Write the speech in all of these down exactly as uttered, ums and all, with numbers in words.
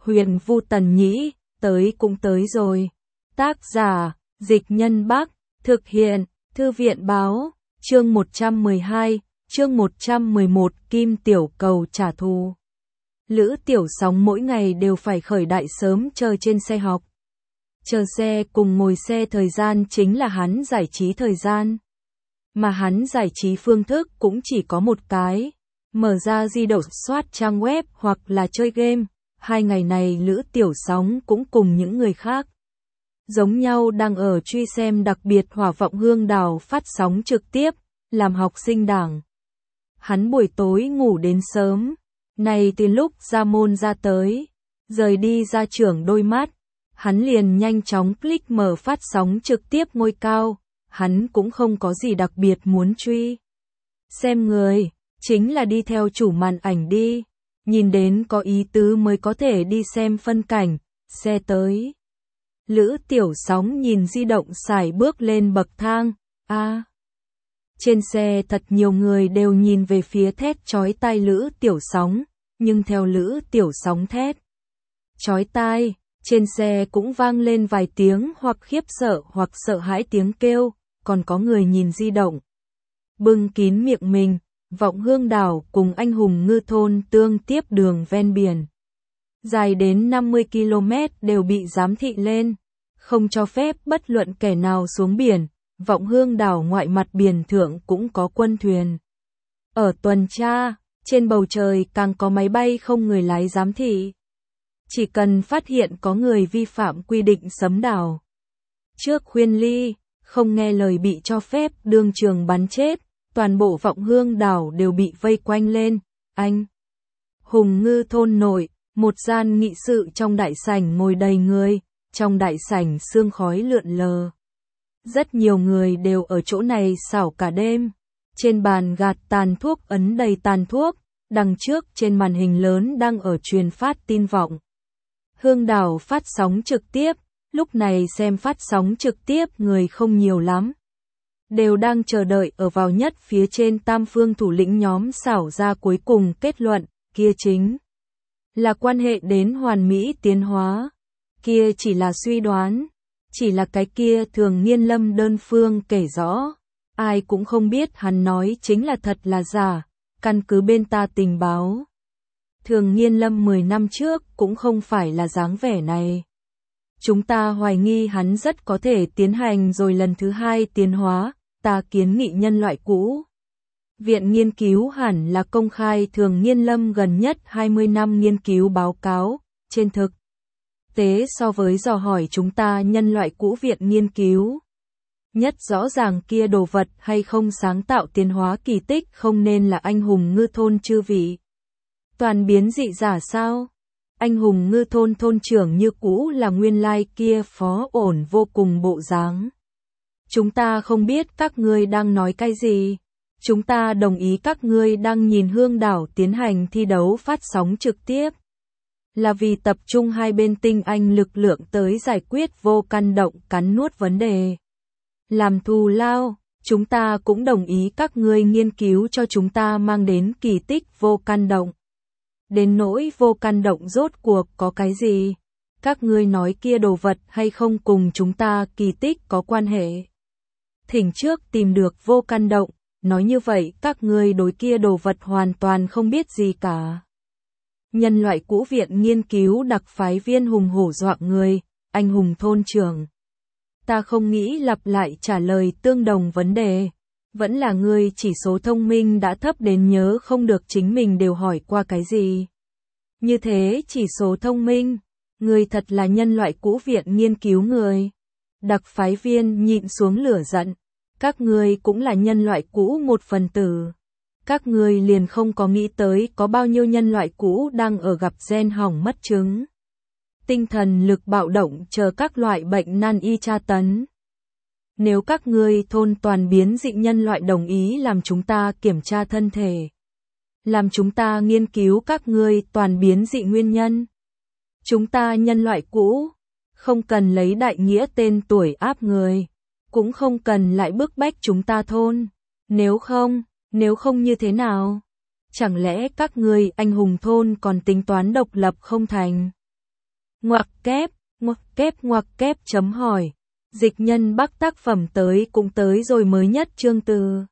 Huyền Vu Tần Nhĩ, tới cũng tới rồi. Tác giả, Dịch Nhân Bắc, thực hiện, Thư viện Báo, chương một trăm mười hai, chương một trăm mười một, Kim Tiểu Cầu trả thù. Lữ Tiểu Sóng mỗi ngày đều phải khởi đại sớm chờ trên xe học. Chờ xe cùng ngồi xe thời gian chính là hắn giải trí thời gian. Mà hắn giải trí phương thức cũng chỉ có một cái, mở ra di động soát trang web hoặc là chơi game. Hai ngày này Lữ Tiểu Sóng cũng cùng những người khác giống nhau đang ở truy xem đặc biệt Hỏa Vọng Hương Đào phát sóng trực tiếp, làm học sinh đảng. Hắn buổi tối ngủ đến sớm, này từ lúc ra môn ra tới, rời đi ra trưởng đôi mắt, hắn liền nhanh chóng click mở phát sóng trực tiếp ngôi cao, hắn cũng không có gì đặc biệt muốn truy. Xem người, chính là đi theo chủ màn ảnh đi, nhìn đến có ý tứ mới có thể đi xem phân cảnh, xe tới. Lữ Tiểu Sóng nhìn di động xài bước lên bậc thang, a à, trên xe thật nhiều người đều nhìn về phía thét chói tai Lữ Tiểu Sóng, nhưng theo Lữ Tiểu Sóng thét chói tai, trên xe cũng vang lên vài tiếng hoặc khiếp sợ hoặc sợ hãi tiếng kêu, còn có người nhìn di động, bưng kín miệng mình. Vọng Hương Đảo cùng Anh Hùng Ngư Thôn tương tiếp đường ven biển, dài đến năm mươi ki lô mét đều bị giám thị lên, không cho phép bất luận kẻ nào xuống biển. Vọng Hương Đảo ngoại mặt biển thượng cũng có quân thuyền ở tuần tra, trên bầu trời càng có máy bay không người lái giám thị. Chỉ cần phát hiện có người vi phạm quy định sấm đảo, trước khuyên ly, không nghe lời bị cho phép đương trường bắn chết. Toàn bộ Vọng Hương Đảo đều bị vây quanh lên. Anh Hùng Ngư Thôn nội, một gian nghị sự trong đại sảnh ngồi đầy người, trong đại sảnh sương khói lượn lờ. Rất nhiều người đều ở chỗ này xảo cả đêm. Trên bàn gạt tàn thuốc ấn đầy tàn thuốc, đằng trước trên màn hình lớn đang ở truyền phát tin Vọng Hương Đảo phát sóng trực tiếp, lúc này xem phát sóng trực tiếp người không nhiều lắm. Đều đang chờ đợi ở vào nhất phía trên tam phương thủ lĩnh nhóm xảo ra cuối cùng kết luận, kia chính là quan hệ đến hoàn mỹ tiến hóa. Kia chỉ là suy đoán, chỉ là cái kia Thường Nghiên Lâm đơn phương kể rõ. Ai cũng không biết hắn nói chính là thật là giả, căn cứ bên ta tình báo. Thường Nghiên Lâm mười năm trước cũng không phải là dáng vẻ này. Chúng ta hoài nghi hắn rất có thể tiến hành rồi lần thứ hai tiến hóa. Ta kiến nghị nhân loại cũ viện nghiên cứu hẳn là công khai Thường Nghiên Lâm gần nhất hai mươi năm nghiên cứu báo cáo. Trên thực tế so với dò hỏi chúng ta nhân loại cũ viện nghiên cứu, nhất rõ ràng kia đồ vật hay không sáng tạo tiến hóa kỳ tích không nên là Anh Hùng Ngư Thôn chư vị. Toàn biến dị giả sao? Anh Hùng Ngư Thôn thôn trưởng như cũ là nguyên lai kia phó ổn vô cùng bộ dáng. Chúng ta không biết các ngươi đang nói cái gì. Chúng ta đồng ý các ngươi đang nhìn Hương Đảo tiến hành thi đấu phát sóng trực tiếp. Là vì tập trung hai bên tinh anh lực lượng tới giải quyết vô căn động cắn nuốt vấn đề. Làm thù lao, chúng ta cũng đồng ý các ngươi nghiên cứu cho chúng ta mang đến kỳ tích vô căn động. Đến nỗi vô căn động rốt cuộc có cái gì? Các ngươi nói kia đồ vật hay không cùng chúng ta kỳ tích có quan hệ? Thỉnh trước tìm được vô căn động, nói như vậy các ngươi đối kia đồ vật hoàn toàn không biết gì cả. Nhân loại cũ viện nghiên cứu đặc phái viên hùng hổ dọa người, Anh Hùng thôn trưởng. Ta không nghĩ lặp lại trả lời tương đồng vấn đề. Vẫn là ngươi chỉ số thông minh đã thấp đến nhớ không được chính mình đều hỏi qua cái gì. Như thế chỉ số thông minh, ngươi thật là nhân loại cũ viện nghiên cứu người. Đặc phái viên nhịn xuống lửa giận. Các ngươi cũng là nhân loại cũ một phần tử. Các ngươi liền không có nghĩ tới có bao nhiêu nhân loại cũ đang ở gặp gen hỏng mất trứng. Tinh thần lực bạo động chờ các loại bệnh nan y tra tấn. Nếu các ngươi thôn toàn biến dị nhân loại đồng ý làm chúng ta kiểm tra thân thể. Làm chúng ta nghiên cứu các ngươi toàn biến dị nguyên nhân. Chúng ta nhân loại cũ. Không cần lấy đại nghĩa tên tuổi áp người. Cũng không cần lại bức bách chúng ta thôn. Nếu không, nếu không như thế nào? Chẳng lẽ các ngươi Anh Hùng thôn còn tính toán độc lập không thành? Ngoặc kép, ngoặc kép ngoặc kép chấm hỏi. Dịch nhân Bắc tác phẩm tới cũng tới rồi mới nhất chương từ.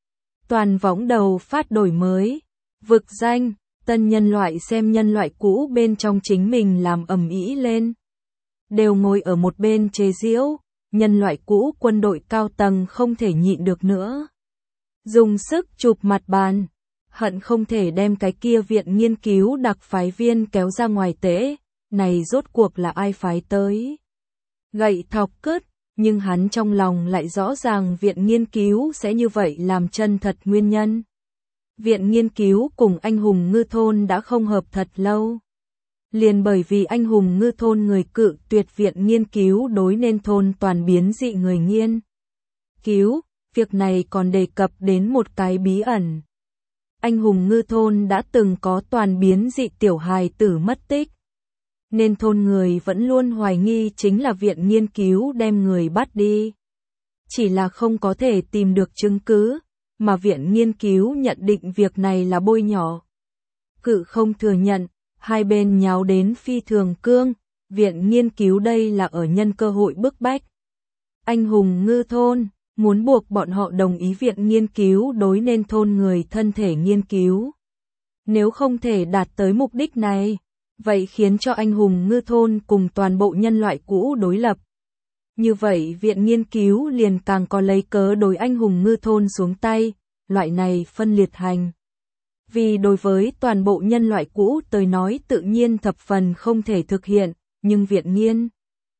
Toàn võng đầu phát đổi mới. Vực danh, tân nhân loại xem nhân loại cũ bên trong chính mình làm ầm ĩ lên. Đều ngồi ở một bên chế giễu, nhân loại cũ quân đội cao tầng không thể nhịn được nữa. Dùng sức chụp mặt bàn, hận không thể đem cái kia viện nghiên cứu đặc phái viên kéo ra ngoài tễ, này rốt cuộc là ai phái tới. Gậy thọc cứt, nhưng hắn trong lòng lại rõ ràng viện nghiên cứu sẽ như vậy làm chân thật nguyên nhân. Viện nghiên cứu cùng anh hùng ngư thôn đã không hợp thật lâu. Liền bởi vì anh hùng ngư thôn người cự tuyệt viện nghiên cứu đối nên thôn toàn biến dị người nghiên cứu, việc này còn đề cập đến một cái bí ẩn. Anh hùng ngư thôn đã từng có toàn biến dị tiểu hài tử mất tích. Nên thôn người vẫn luôn hoài nghi chính là viện nghiên cứu đem người bắt đi. Chỉ là không có thể tìm được chứng cứ, mà viện nghiên cứu nhận định việc này là bôi nhọ. Cự không thừa nhận, hai bên nháo đến phi thường cương, viện nghiên cứu đây là ở nhân cơ hội bức bách. Anh hùng ngư thôn, muốn buộc bọn họ đồng ý viện nghiên cứu đối nên thôn người thân thể nghiên cứu. Nếu không thể đạt tới mục đích này, vậy khiến cho anh hùng ngư thôn cùng toàn bộ nhân loại cũ đối lập. Như vậy viện nghiên cứu liền càng có lấy cớ đối anh hùng ngư thôn xuống tay, loại này phân liệt hành. Vì đối với toàn bộ nhân loại cũ tới nói tự nhiên thập phần không thể thực hiện, nhưng viện nghiên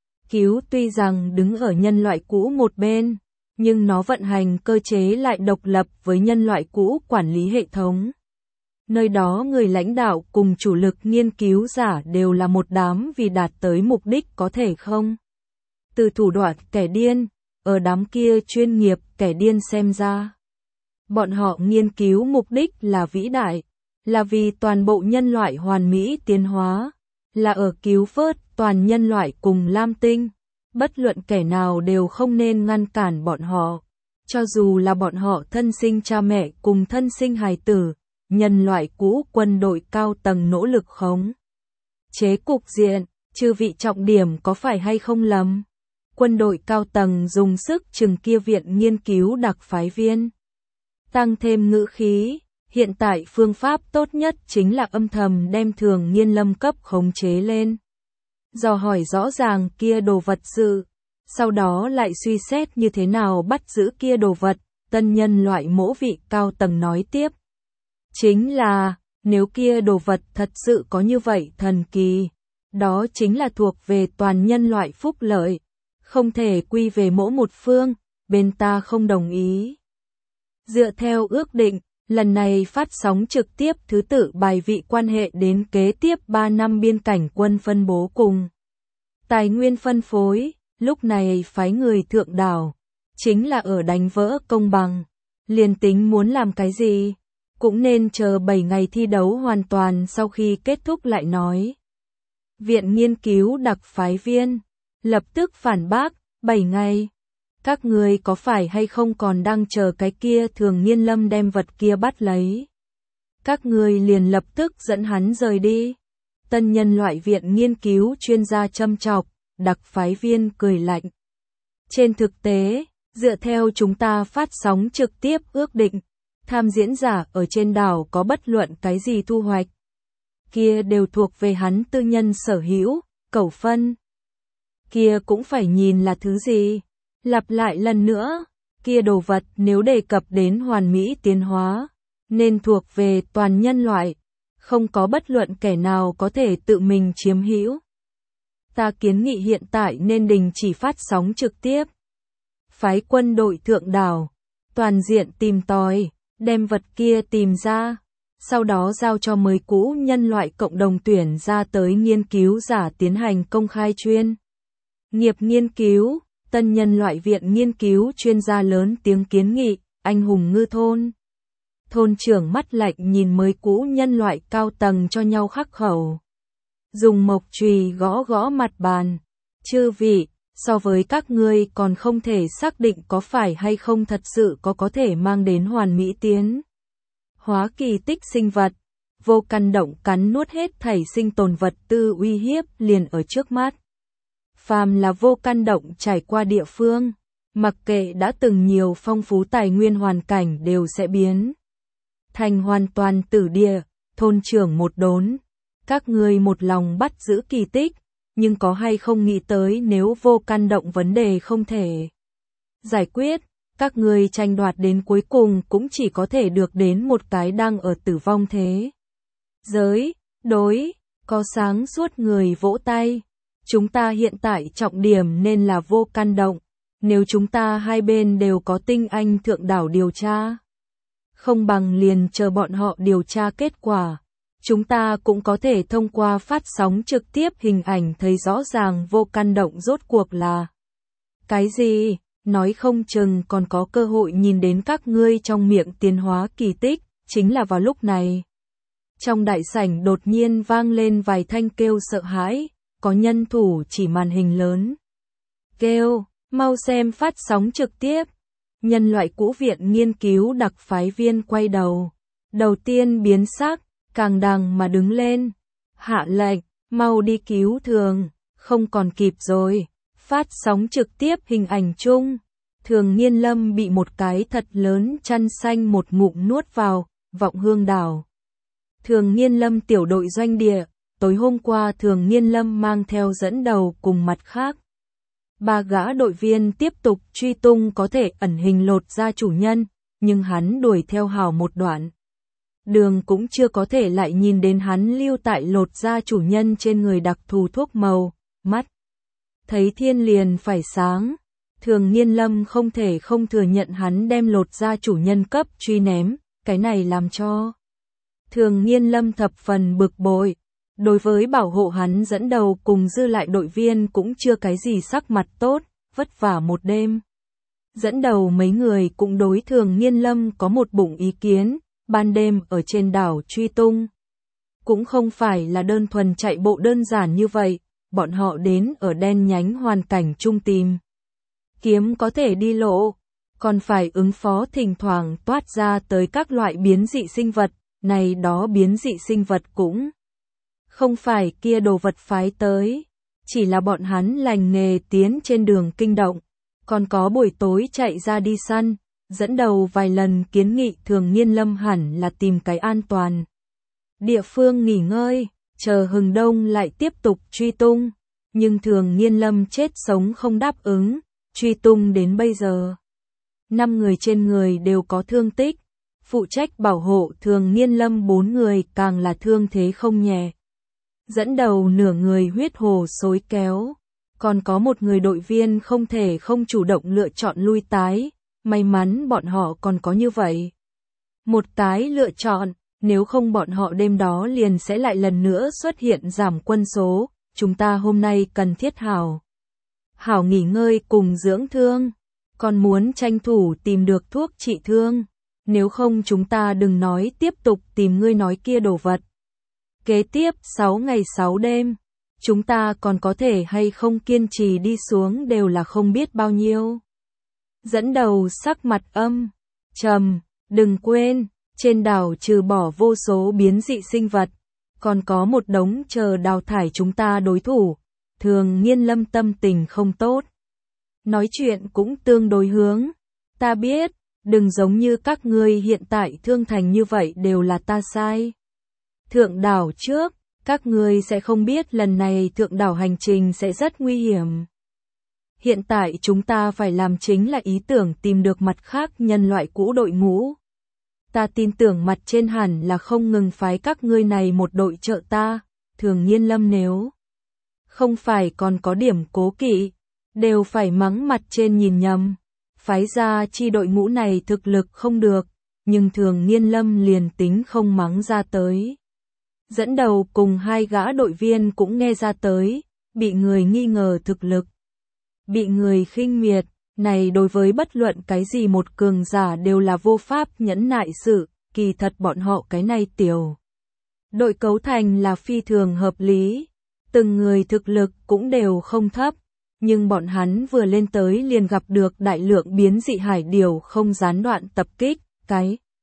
cứu tuy rằng đứng ở nhân loại cũ một bên, nhưng nó vận hành cơ chế lại độc lập với nhân loại cũ quản lý hệ thống. Nơi đó người lãnh đạo cùng chủ lực nghiên cứu giả đều là một đám vì đạt tới mục đích có thể không. Từ thủ đoạn kẻ điên, ở đám kia chuyên nghiệp kẻ điên xem ra. Bọn họ nghiên cứu mục đích là vĩ đại, là vì toàn bộ nhân loại hoàn mỹ tiến hóa, là ở cứu vớt toàn nhân loại cùng Lam Tinh. Bất luận kẻ nào đều không nên ngăn cản bọn họ, cho dù là bọn họ thân sinh cha mẹ cùng thân sinh hài tử, nhân loại cũ quân đội cao tầng nỗ lực khống chế cục diện, chư vị trọng điểm có phải hay không lầm. Quân đội cao tầng dùng sức trừng kia viện nghiên cứu đặc phái viên. Tăng thêm ngữ khí, hiện tại phương pháp tốt nhất chính là âm thầm đem thường nghiên lâm cấp khống chế lên. Dò hỏi rõ ràng kia đồ vật sự, sau đó lại suy xét như thế nào bắt giữ kia đồ vật, tân nhân loại mỗ vị cao tầng nói tiếp. Chính là, nếu kia đồ vật thật sự có như vậy thần kỳ, đó chính là thuộc về toàn nhân loại phúc lợi, không thể quy về mỗi một phương, bên ta không đồng ý. Dựa theo ước định, lần này phát sóng trực tiếp thứ tự bài vị quan hệ đến kế tiếp ba năm biên cảnh quân phân bố cùng tài nguyên phân phối, lúc này phái người thượng đảo, chính là ở đánh vỡ công bằng, liền tính muốn làm cái gì, cũng nên chờ bảy ngày thi đấu hoàn toàn sau khi kết thúc lại nói. Viện nghiên cứu đặc phái viên, lập tức phản bác, bảy ngày. Các người có phải hay không còn đang chờ cái kia thường nghiên lâm đem vật kia bắt lấy. Các người liền lập tức dẫn hắn rời đi. Tân nhân loại viện nghiên cứu chuyên gia châm chọc, đặc phái viên cười lạnh. Trên thực tế, dựa theo chúng ta phát sóng trực tiếp ước định, tham diễn giả ở trên đảo có bất luận cái gì thu hoạch. Kia đều thuộc về hắn tư nhân sở hữu, cẩu phân. Kia cũng phải nhìn là thứ gì. Lặp lại lần nữa, kia đồ vật nếu đề cập đến hoàn mỹ tiến hóa, nên thuộc về toàn nhân loại, không có bất luận kẻ nào có thể tự mình chiếm hữu. Ta kiến nghị hiện tại nên đình chỉ phát sóng trực tiếp. Phái quân đội thượng đảo, toàn diện tìm tòi, đem vật kia tìm ra, sau đó giao cho mới cũ nhân loại cộng đồng tuyển ra tới nghiên cứu giả tiến hành công khai chuyên nghiệp nghiên cứu. Tân nhân loại viện nghiên cứu chuyên gia lớn tiếng kiến nghị, anh hùng ngư thôn. Thôn trưởng mắt lạnh nhìn mới cũ nhân loại cao tầng cho nhau khắc khẩu. Dùng mộc chùy gõ gõ mặt bàn. Chư vị, so với các ngươi còn không thể xác định có phải hay không thật sự có có thể mang đến hoàn mỹ tiến hóa kỳ tích sinh vật. vô căn động cắn nuốt hết thảy sinh tồn vật tư uy hiếp liền ở trước mắt. Phàm là vô căn động trải qua địa phương, mặc kệ đã từng nhiều phong phú tài nguyên hoàn cảnh đều sẽ biến thành hoàn toàn tử địa. Thôn trưởng một đốn, các ngươi một lòng bắt giữ kỳ tích, nhưng có hay không nghĩ tới nếu vô căn động vấn đề không thể giải quyết, các ngươi tranh đoạt đến cuối cùng cũng chỉ có thể được đến một cái đang ở tử vong thế giới. Đối, có sáng suốt người vỗ tay. Chúng ta hiện tại trọng điểm nên là vô căn động. Nếu chúng ta hai bên đều có tinh anh thượng đảo điều tra, không bằng liền chờ bọn họ điều tra kết quả. Chúng ta cũng có thể thông qua phát sóng trực tiếp hình ảnh thấy rõ ràng vô căn động rốt cuộc là cái gì, nói không chừng còn có cơ hội nhìn đến các ngươi trong miệng tiến hóa kỳ tích. Chính là vào lúc này, trong đại sảnh đột nhiên vang lên vài thanh kêu sợ hãi, có nhân thủ chỉ màn hình lớn. Kêu, mau xem phát sóng trực tiếp. Nhân loại cũ viện nghiên cứu đặc phái viên quay đầu. Đầu tiên biến sắc, càng đằng mà đứng lên. Hạ lệnh, mau đi cứu Thường, không còn kịp rồi. Phát sóng trực tiếp hình ảnh chung. Thường Nghiên Lâm bị một cái thật lớn chăn xanh một ngụm nuốt vào, Vọng Hương đảo. Thường Nghiên Lâm tiểu đội doanh địa, tối hôm qua Thường Nghiên Lâm mang theo dẫn đầu cùng mặt khác. Ba gã đội viên tiếp tục truy tung có thể ẩn hình lột ra chủ nhân, nhưng hắn đuổi theo hào một đoạn. Đường cũng chưa có thể lại nhìn đến hắn lưu tại lột ra chủ nhân trên người đặc thù thuốc màu, mắt. Thấy thiên liền phải sáng, Thường Nghiên Lâm không thể không thừa nhận hắn đem lột ra chủ nhân cấp truy ném, cái này làm cho Thường Nghiên Lâm thập phần bực bội. Đối với bảo hộ hắn dẫn đầu cùng dư lại đội viên cũng chưa cái gì sắc mặt tốt, vất vả một đêm. Dẫn đầu mấy người cũng đối Thường Nghiên Lâm có một bụng ý kiến, ban đêm ở trên đảo truy tung. Cũng không phải là đơn thuần chạy bộ đơn giản như vậy, bọn họ đến ở đen nhánh hoàn cảnh chung tìm. Kiếm có thể đi lộ, còn phải ứng phó thỉnh thoảng toát ra tới các loại biến dị sinh vật, này đó biến dị sinh vật cũng không phải kia đồ vật phái tới, chỉ là bọn hắn lành nghề tiến trên đường kinh động, còn có buổi tối chạy ra đi săn, dẫn đầu vài lần kiến nghị Thường Nghiên Lâm hẳn là tìm cái an toàn địa phương nghỉ ngơi, chờ hừng đông lại tiếp tục truy tung, nhưng Thường Nghiên Lâm chết sống không đáp ứng, truy tung đến bây giờ. Năm người trên người đều có thương tích, phụ trách bảo hộ Thường Nghiên Lâm bốn người càng là thương thế không nhẹ. Dẫn đầu nửa người huyết hồ xối kéo, còn có một người đội viên không thể không chủ động lựa chọn lui tái, may mắn bọn họ còn có như vậy. Một tái lựa chọn, nếu không bọn họ đêm đó liền sẽ lại lần nữa xuất hiện giảm quân số, chúng ta hôm nay cần thiết hảo. Hảo nghỉ ngơi cùng dưỡng thương, còn muốn tranh thủ tìm được thuốc trị thương, nếu không chúng ta đừng nói tiếp tục tìm ngươi nói kia đồ vật. Kế tiếp sáu ngày sáu đêm, chúng ta còn có thể hay không kiên trì đi xuống đều là không biết bao nhiêu. Dẫn đầu sắc mặt âm trầm, đừng quên, trên đảo trừ bỏ vô số biến dị sinh vật, còn có một đống chờ đào thải chúng ta đối thủ. Thường Nghiên Lâm tâm tình không tốt, nói chuyện cũng tương đối hướng. Ta biết, đừng giống như các ngươi hiện tại thương thành như vậy đều là ta sai. Thượng đảo trước, các ngươi sẽ không biết lần này thượng đảo hành trình sẽ rất nguy hiểm. Hiện tại chúng ta phải làm chính là ý tưởng tìm được mặt khác nhân loại cũ đội ngũ. Ta tin tưởng mặt trên hẳn là không ngừng phái các ngươi này một đội trợ ta. Thường Nghiên Lâm nếu không phải còn có điểm cố kỵ, đều phải mắng mặt trên nhìn nhầm. Phái ra chi đội ngũ này thực lực không được, nhưng Thường Nghiên Lâm liền tính không mắng ra tới. Dẫn đầu cùng hai gã đội viên cũng nghe ra tới, bị người nghi ngờ thực lực, bị người khinh miệt, này đối với bất luận cái gì một cường giả đều là vô pháp nhẫn nại sự, kỳ thật bọn họ cái này tiểu đội cấu thành là phi thường hợp lý, từng người thực lực cũng đều không thấp, nhưng bọn hắn vừa lên tới liền gặp được đại lượng biến dị hải điều không gián đoạn tập kích, cái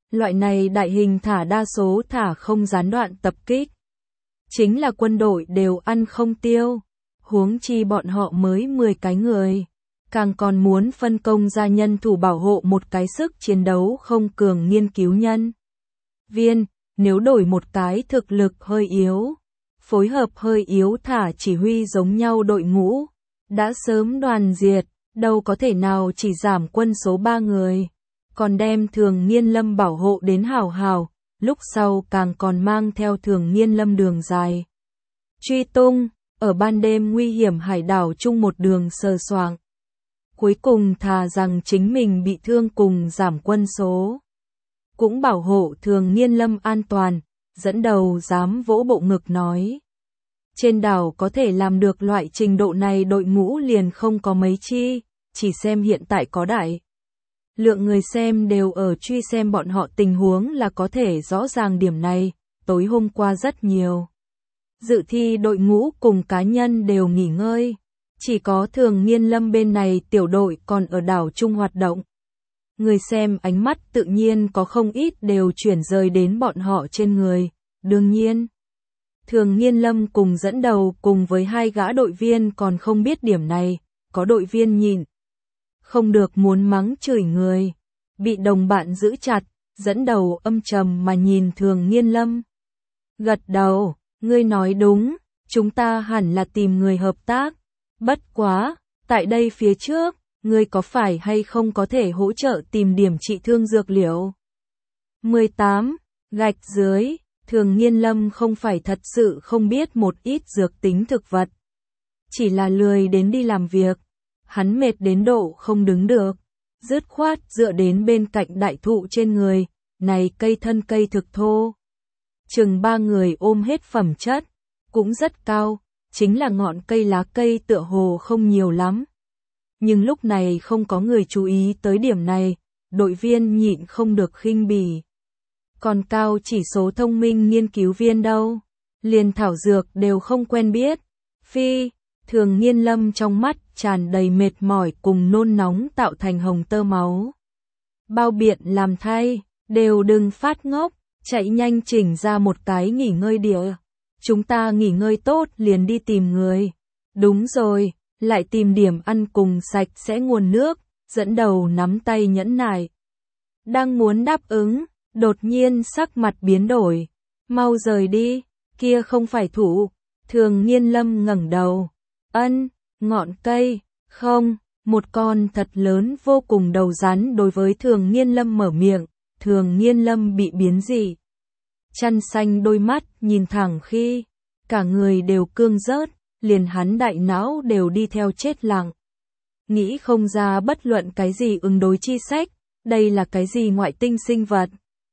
Loại này đại hình thả đa số thả không gián đoạn tập kích. Chính là quân đội đều ăn không tiêu, huống chi bọn họ mới mười cái người. Càng còn muốn phân công ra nhân thủ bảo hộ một cái sức chiến đấu không cường nghiên cứu nhân viên, nếu đổi một cái thực lực hơi yếu, phối hợp hơi yếu thả chỉ huy giống nhau đội ngũ, đã sớm đoàn diệt, đâu có thể nào chỉ giảm quân số ba người, còn đem Thường Nghiên Lâm bảo hộ đến hảo hảo, lúc sau càng còn mang theo Thường Nghiên Lâm đường dài. Truy tung, ở ban đêm nguy hiểm hải đảo chung một đường sờ soạng. Cuối cùng thà rằng chính mình bị thương cùng giảm quân số. Cũng bảo hộ Thường Nghiên Lâm an toàn, dẫn đầu dám vỗ bộ ngực nói. Trên đảo có thể làm được loại trình độ này đội ngũ liền không có mấy chi, chỉ xem hiện tại có đại. Lượng người xem đều ở truy xem bọn họ tình huống là có thể rõ ràng điểm này, tối hôm qua rất nhiều. Dự thi đội ngũ cùng cá nhân đều nghỉ ngơi, chỉ có Thường Nghiên Lâm bên này tiểu đội còn ở đảo chung hoạt động. Người xem ánh mắt tự nhiên có không ít đều chuyển rời đến bọn họ trên người, đương nhiên. Thường Nghiên Lâm cùng dẫn đầu cùng với hai gã đội viên còn không biết điểm này, có đội viên nhịn không được muốn mắng chửi người, bị đồng bạn giữ chặt, dẫn đầu âm trầm mà nhìn Thường Nghiên Lâm. Gật đầu, ngươi nói đúng, chúng ta hẳn là tìm người hợp tác, bất quá, tại đây phía trước, ngươi có phải hay không có thể hỗ trợ tìm điểm trị thương dược liệu? mười tám. Gạch dưới, Thường Nghiên Lâm không phải thật sự không biết một ít dược tính thực vật. Chỉ là lười đến đi làm việc, hắn mệt đến độ không đứng được, dứt khoát dựa đến bên cạnh đại thụ trên người, này cây thân cây thực thô. Chừng ba người ôm hết phẩm chất, cũng rất cao, chính là ngọn cây lá cây tựa hồ không nhiều lắm. Nhưng lúc này không có người chú ý tới điểm này, đội viên nhịn không được khinh bỉ. Còn cao chỉ số thông minh nghiên cứu viên đâu, liền thảo dược đều không quen biết. Phi, Thường Nghiên Lâm trong mắt tràn đầy mệt mỏi cùng nôn nóng tạo thành hồng tơ máu. Bao biện làm thay, đều đừng phát ngốc, chạy nhanh chỉnh ra một cái nghỉ ngơi địa. Chúng ta nghỉ ngơi tốt liền đi tìm người. Đúng rồi, lại tìm điểm ăn cùng sạch sẽ nguồn nước, dẫn đầu nắm tay nhẫn nại. Đang muốn đáp ứng, đột nhiên sắc mặt biến đổi. Mau rời đi, kia không phải thủ. Thường Nghiên Lâm ngẩng đầu. Ân, ngọn cây, không, một con thật lớn vô cùng đầu rắn đối với Thường Nghiên Lâm mở miệng. Thường Nghiên Lâm bị biến dị. Chăn xanh đôi mắt nhìn thẳng khi, cả người đều cương rớt, liền hắn đại não đều đi theo chết lặng. Nghĩ không ra bất luận cái gì ứng đối chi sách, đây là cái gì ngoại tinh sinh vật.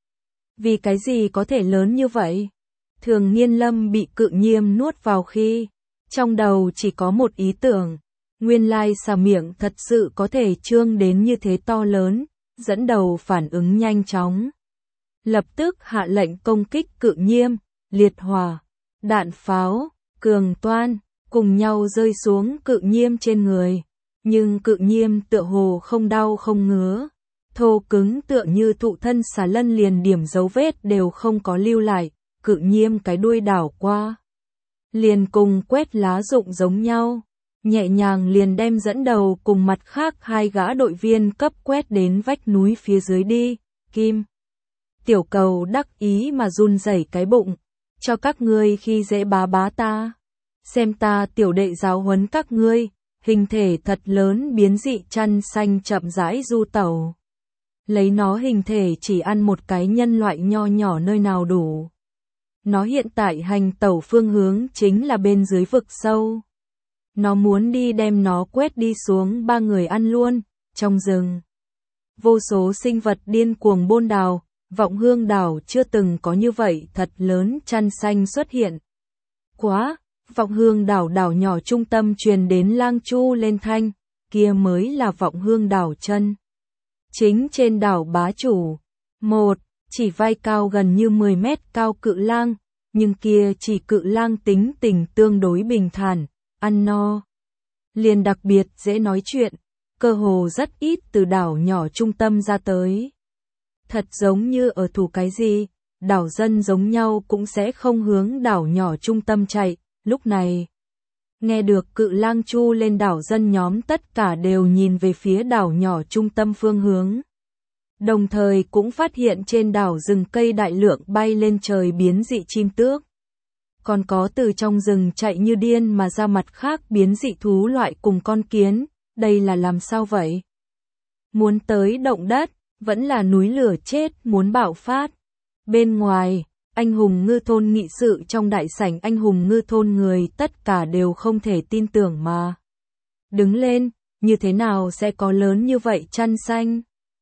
Vì cái gì có thể lớn như vậy? Thường Nghiên Lâm bị Cự Nhiêm nuốt vào khi, trong đầu chỉ có một ý tưởng, nguyên lai xà miệng thật sự có thể trương đến như thế to lớn, dẫn đầu phản ứng nhanh chóng. Lập tức hạ lệnh công kích Cự Nhiêm, liệt hỏa, đạn pháo, cường toan, cùng nhau rơi xuống Cự Nhiêm trên người. Nhưng Cự Nhiêm tựa hồ không đau không ngứa, thô cứng tựa như thụ thân xà lân liền điểm dấu vết đều không có lưu lại, Cự Nhiêm cái đuôi đảo qua. Liền cùng quét lá rụng giống nhau, nhẹ nhàng liền đem dẫn đầu cùng mặt khác hai gã đội viên cấp quét đến vách núi phía dưới đi, Kim. Tiểu Cầu đắc ý mà run rẩy cái bụng, cho các ngươi khi dễ bá bá ta. Xem ta tiểu đệ giáo huấn các ngươi, hình thể thật lớn biến dị chăn xanh chậm rãi du tẩu. Lấy nó hình thể chỉ ăn một cái nhân loại nho nhỏ nơi nào đủ. Nó hiện tại hành tẩu phương hướng chính là bên dưới vực sâu. Nó muốn đi đem nó quét đi xuống ba người ăn luôn, trong rừng. Vô số sinh vật điên cuồng bôn đào, Vọng Hương đảo chưa từng có như vậy thật lớn chăn xanh xuất hiện. Quá, Vọng Hương đảo đảo nhỏ trung tâm truyền đến lang chu lên thanh, kia mới là Vọng Hương đảo chân. Chính trên đảo bá chủ. Một, chỉ vai cao gần như mười mét cao cự lang, nhưng kia chỉ cự lang tính tình tương đối bình thản, ăn no. Liền đặc biệt dễ nói chuyện, cơ hồ rất ít từ đảo nhỏ trung tâm ra tới. thật giống như ở thủ cái gì, đảo dân giống nhau cũng sẽ không hướng đảo nhỏ trung tâm chạy, lúc này. Nghe được Cự Lang chu lên đảo dân nhóm tất cả đều nhìn về phía đảo nhỏ trung tâm phương hướng. Đồng thời cũng phát hiện trên đảo rừng cây đại lượng bay lên trời biến dị chim tước. Còn có từ trong rừng chạy như điên mà ra mặt khác biến dị thú loại cùng con kiến, đây là làm sao vậy? Muốn tới động đất, vẫn là núi lửa chết muốn bạo phát. Bên ngoài, anh hùng ngư thôn nghị sự trong đại sảnh anh hùng ngư thôn người tất cả đều không thể tin tưởng mà. Đứng lên, như thế nào sẽ có lớn như vậy chăn xanh?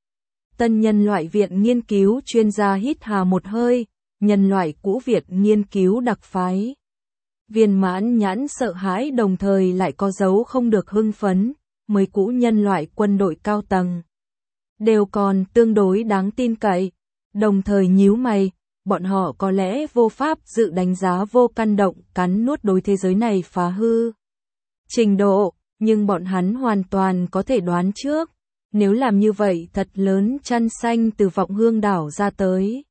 Tân nhân loại viện nghiên cứu chuyên gia hít hà một hơi, nhân loại cũ Việt nghiên cứu đặc phái. Viên mãn nhãn sợ hãi đồng thời lại có dấu không được hưng phấn, mới cũ nhân loại quân đội cao tầng. Đều còn tương đối đáng tin cậy, đồng thời nhíu mày, bọn họ có lẽ vô pháp dự đánh giá vô căn động cắn nuốt đối thế giới này phá hư trình độ, nhưng bọn hắn hoàn toàn có thể đoán trước, nếu làm như vậy thật lớn chăn xanh từ vọng hương đảo ra tới.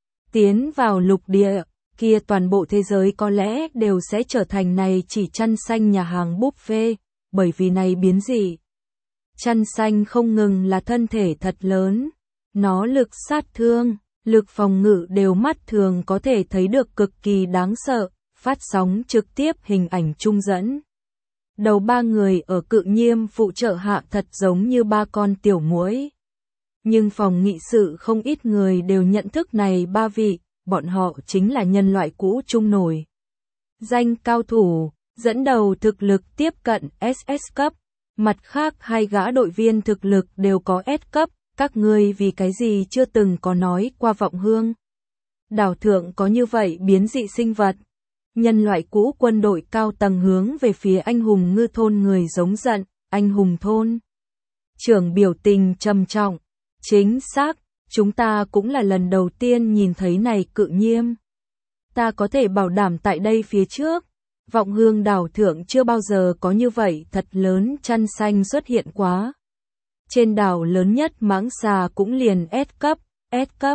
Tiến vào lục địa, kia toàn bộ thế giới có lẽ đều sẽ trở thành này chỉ chăn xanh nhà hàng buffet, bởi vì này biến dị. Chăn xanh không ngừng là thân thể thật lớn, nó lực sát thương, lực phòng ngự đều mắt thường có thể thấy được cực kỳ đáng sợ, phát sóng trực tiếp hình ảnh trung dẫn. Đầu ba người ở Cự Nhiêm phụ trợ hạ thật giống như ba con tiểu muỗi. Nhưng phòng nghị sự không ít người đều nhận thức này ba vị, bọn họ chính là nhân loại cũ trung nổi. Danh cao thủ, dẫn đầu thực lực tiếp cận ét ét cấp, mặt khác hai gã đội viên thực lực đều có S cấp, các ngươi vì cái gì chưa từng có nói qua vọng hương. Đảo thượng có như vậy biến dị sinh vật. Nhân loại cũ quân đội cao tầng hướng về phía anh hùng ngư thôn người giống giận, anh hùng thôn. Trưởng biểu tình trầm trọng, chính xác, chúng ta cũng là lần đầu tiên nhìn thấy này Cự Nhiêm. Ta có thể bảo đảm tại đây phía trước, vọng hương đảo thượng chưa bao giờ có như vậy thật lớn chăn xanh xuất hiện quá. Trên đảo lớn nhất mãng xà cũng liền S cấp, S cấp.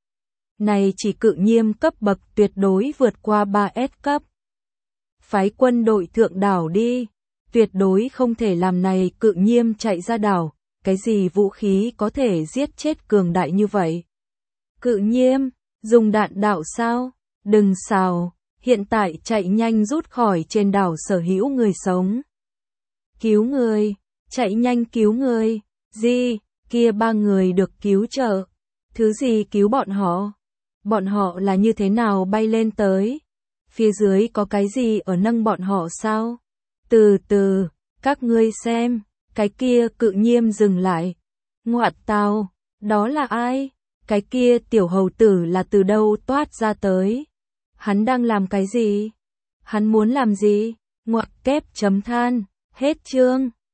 Này chỉ Cự Nhiêm cấp bậc tuyệt đối vượt qua ba S cấp. Phái quân đội thượng đảo đi, tuyệt đối không thể làm này Cự Nhiêm chạy ra đảo, cái gì vũ khí có thể giết chết cường đại như vậy. Cự Nhiêm, dùng đạn đạo sao? Đừng xào, hiện tại chạy nhanh rút khỏi trên đảo sở hữu người sống. Cứu người, chạy nhanh cứu người, gì, kia ba người được cứu trợ. Thứ gì cứu bọn họ? Bọn họ là như thế nào bay lên tới? Phía dưới có cái gì ở nâng bọn họ sao? Từ từ, các ngươi xem, cái kia Cự Nhiêm dừng lại. Ngoạt tào, đó là ai? Cái kia tiểu hầu tử là từ đâu toát ra tới? Hắn đang làm cái gì? Hắn muốn làm gì? Ngoặc kép chấm than, hết chương.